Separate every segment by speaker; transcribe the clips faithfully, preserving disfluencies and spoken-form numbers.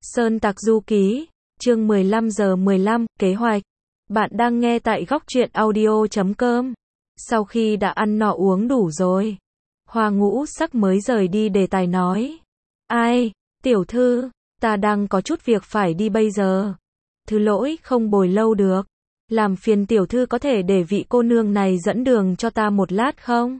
Speaker 1: Sơn Tặc Du Ký, chương mười lăm giờ mười lăm, kế hoạch. Bạn đang nghe tại góc truyện audio chấm com. Sau khi đã ăn no uống đủ rồi, Hoa Ngũ Sắc mới rời đi đề tài nói. Ai, tiểu thư, ta đang có chút việc phải đi bây giờ. Thứ lỗi không bồi lâu được. Làm phiền tiểu thư có thể để vị cô nương này dẫn đường cho ta một lát không?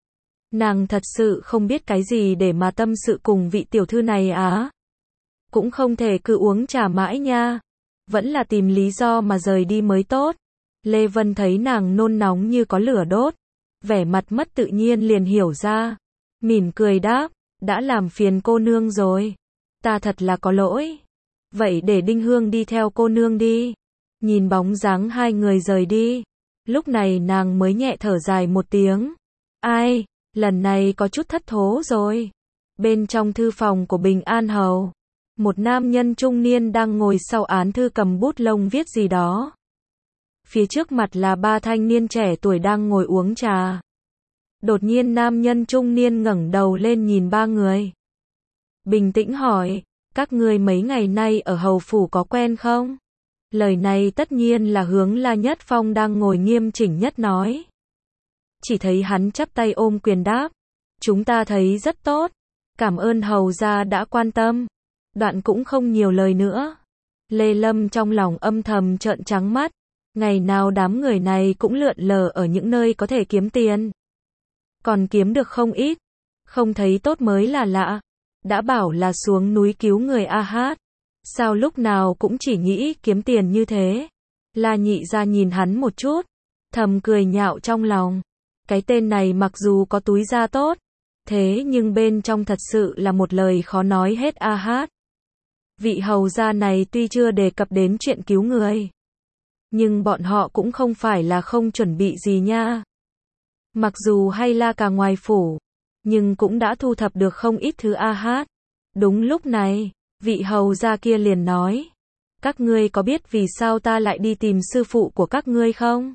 Speaker 1: Nàng thật sự không biết cái gì để mà tâm sự cùng vị tiểu thư này á. Cũng không thể cứ uống trà mãi nha. Vẫn là tìm lý do mà rời đi mới tốt. Lê Vân thấy nàng nôn nóng như có lửa đốt. Vẻ mặt mất tự nhiên liền hiểu ra. Mỉm cười đáp, đã làm phiền cô nương rồi. Ta thật là có lỗi. Vậy để Đinh Hương đi theo cô nương đi. Nhìn bóng dáng hai người rời đi. Lúc này nàng mới nhẹ thở dài một tiếng. Ai, lần này có chút thất thố rồi. Bên trong thư phòng của Bình An Hầu, một nam nhân trung niên đang ngồi sau án thư cầm bút lông viết gì đó. Phía trước mặt là ba thanh niên trẻ tuổi đang ngồi uống trà. Đột nhiên nam nhân trung niên ngẩng đầu lên nhìn ba người. Bình tĩnh hỏi, các ngươi mấy ngày nay ở hầu phủ có quen không? Lời này tất nhiên là hướng La Nhất Phong đang ngồi nghiêm chỉnh nhất nói. Chỉ thấy hắn chắp tay ôm quyền đáp. Chúng ta thấy rất tốt. Cảm ơn hầu gia đã quan tâm. Đoạn cũng không nhiều lời nữa. Lê Lâm trong lòng âm thầm trợn trắng mắt. Ngày nào đám người này cũng lượn lờ ở những nơi có thể kiếm tiền. Còn kiếm được không ít. Không thấy tốt mới là lạ. Đã bảo là xuống núi cứu người a hát. Sao lúc nào cũng chỉ nghĩ kiếm tiền như thế? La Nhị ra nhìn hắn một chút. Thầm cười nhạo trong lòng. Cái tên này mặc dù có túi da tốt. Thế nhưng bên trong thật sự là một lời khó nói hết a hát. Vị hầu gia này tuy chưa đề cập đến chuyện cứu người. Nhưng bọn họ cũng không phải là không chuẩn bị gì nha. Mặc dù hay la cả ngoài phủ. Nhưng cũng đã thu thập được không ít thứ a hát. Đúng lúc này, vị hầu gia kia liền nói. Các ngươi có biết vì sao ta lại đi tìm sư phụ của các ngươi không?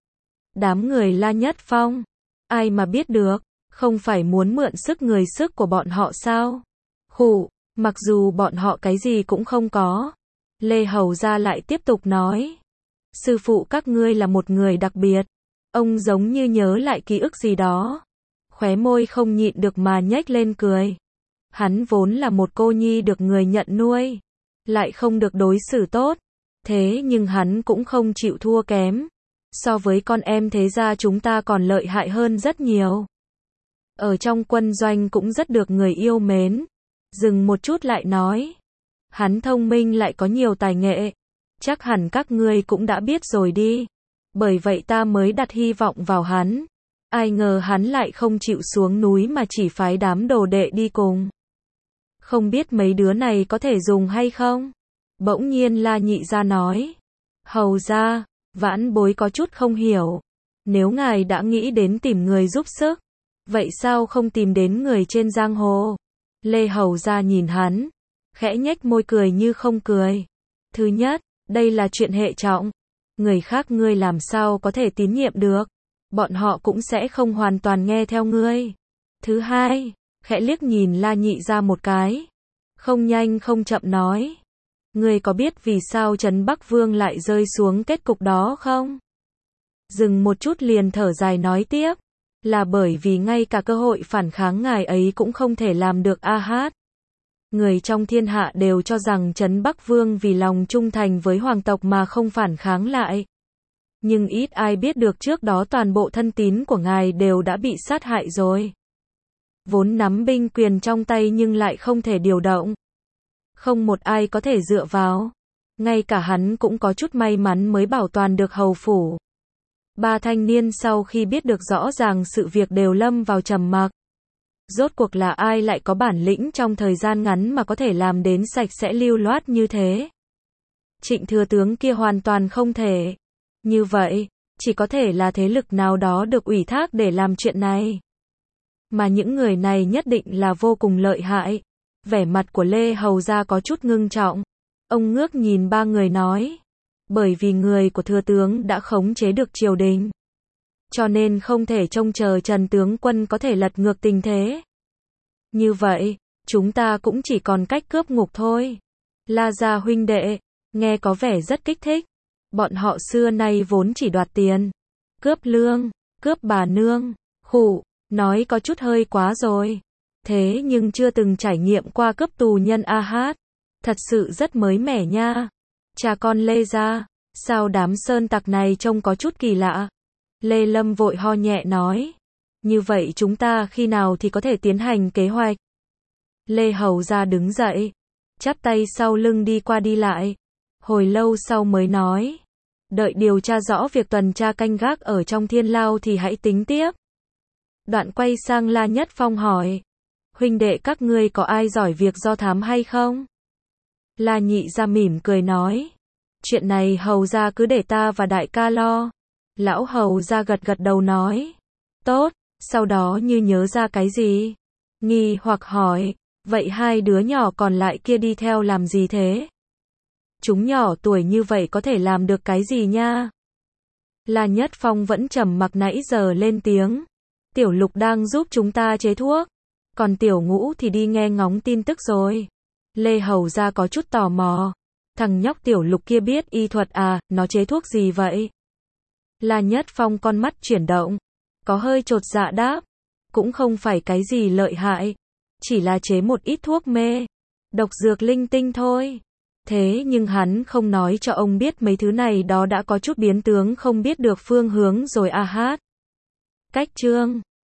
Speaker 1: Đám người La Nhất Phong. Ai mà biết được, không phải muốn mượn sức người sức của bọn họ sao? Khụ, mặc dù bọn họ cái gì cũng không có. Lê Hầu gia lại tiếp tục nói. Sư phụ các ngươi là một người đặc biệt. Ông giống như nhớ lại ký ức gì đó. Khóe môi không nhịn được mà nhếch lên cười. Hắn vốn là một cô nhi được người nhận nuôi. Lại không được đối xử tốt. Thế nhưng hắn cũng không chịu thua kém. So với con em thế gia chúng ta còn lợi hại hơn rất nhiều. Ở trong quân doanh cũng rất được người yêu mến. Dừng một chút lại nói. Hắn thông minh lại có nhiều tài nghệ. Chắc hẳn các ngươi cũng đã biết rồi đi. Bởi vậy ta mới đặt hy vọng vào hắn. Ai ngờ hắn lại không chịu xuống núi mà chỉ phái đám đồ đệ đi cùng. Không biết mấy đứa này có thể dùng hay không? Bỗng nhiên La Nhị ra nói. Hầu ra, vãn bối có chút không hiểu. Nếu ngài đã nghĩ đến tìm người giúp sức, vậy sao không tìm đến người trên giang hồ? Lê Hầu ra nhìn hắn, khẽ nhếch môi cười như không cười. Thứ nhất, đây là chuyện hệ trọng. Người khác ngươi làm sao có thể tín nhiệm được. Bọn họ cũng sẽ không hoàn toàn nghe theo ngươi. Thứ hai, khẽ liếc nhìn La Nhị ra một cái. Không nhanh không chậm nói. Ngươi có biết vì sao Trấn Bắc Vương lại rơi xuống kết cục đó không? Dừng một chút liền thở dài nói tiếp. Là bởi vì ngay cả cơ hội phản kháng ngài ấy cũng không thể làm được a hát. Người trong thiên hạ đều cho rằng Trấn Bắc Vương vì lòng trung thành với hoàng tộc mà không phản kháng lại. Nhưng ít ai biết được trước đó toàn bộ thân tín của ngài đều đã bị sát hại rồi. Vốn nắm binh quyền trong tay nhưng lại không thể điều động. Không một ai có thể dựa vào. Ngay cả hắn cũng có chút may mắn mới bảo toàn được hầu phủ. Ba thanh niên sau khi biết được rõ ràng sự việc đều lâm vào trầm mặc. Rốt cuộc là ai lại có bản lĩnh trong thời gian ngắn mà có thể làm đến sạch sẽ lưu loát như thế? Trịnh thừa tướng kia hoàn toàn không thể. Như vậy, chỉ có thể là thế lực nào đó được ủy thác để làm chuyện này. Mà những người này nhất định là vô cùng lợi hại. Vẻ mặt của Lê Hầu gia có chút ngưng trọng. Ông ngước nhìn ba người nói. Bởi vì người của thừa tướng đã khống chế được triều đình. Cho nên không thể trông chờ Trần tướng quân có thể lật ngược tình thế. Như vậy, chúng ta cũng chỉ còn cách cướp ngục thôi. La gia huynh đệ, nghe có vẻ rất kích thích. Bọn họ xưa nay vốn chỉ đoạt tiền, cướp lương, cướp bà nương, khụ, nói có chút hơi quá rồi. Thế nhưng chưa từng trải nghiệm qua cướp tù nhân a hát. Thật sự rất mới mẻ nha. Cha con Lê gia, sao đám sơn tặc này trông có chút kỳ lạ. Lê Lâm vội ho nhẹ nói. Như vậy chúng ta khi nào thì có thể tiến hành kế hoạch? Lê Hầu gia đứng dậy, chắp tay sau lưng đi qua đi lại. Hồi lâu sau mới nói. Đợi điều tra rõ việc tuần tra canh gác ở trong thiên lao thì hãy tính tiếp. Đoạn quay sang La Nhất Phong hỏi. Huynh đệ các ngươi có ai giỏi việc do thám hay không? La Nhị gia mỉm cười nói. Chuyện này Hầu gia cứ để ta và đại ca lo. Lão Hầu gia gật gật đầu nói. Tốt, sau đó như nhớ ra cái gì? Nghi hoặc hỏi. Vậy hai đứa nhỏ còn lại kia đi theo làm gì thế? Chúng nhỏ tuổi như vậy có thể làm được cái gì nha? La Nhất Phong vẫn trầm mặc nãy giờ lên tiếng. Tiểu Lục đang giúp chúng ta chế thuốc. Còn Tiểu Ngũ thì đi nghe ngóng tin tức rồi. Lê Hầu gia có chút tò mò. Thằng nhóc Tiểu Lục kia biết y thuật à, nó chế thuốc gì vậy? La Nhất Phong con mắt chuyển động. Có hơi chột dạ đáp. Cũng không phải cái gì lợi hại. Chỉ là chế một ít thuốc mê. Độc dược linh tinh thôi. Thế nhưng hắn không nói cho ông biết mấy thứ này đó đã có chút biến tướng không biết được phương hướng rồi a hát. Cách chương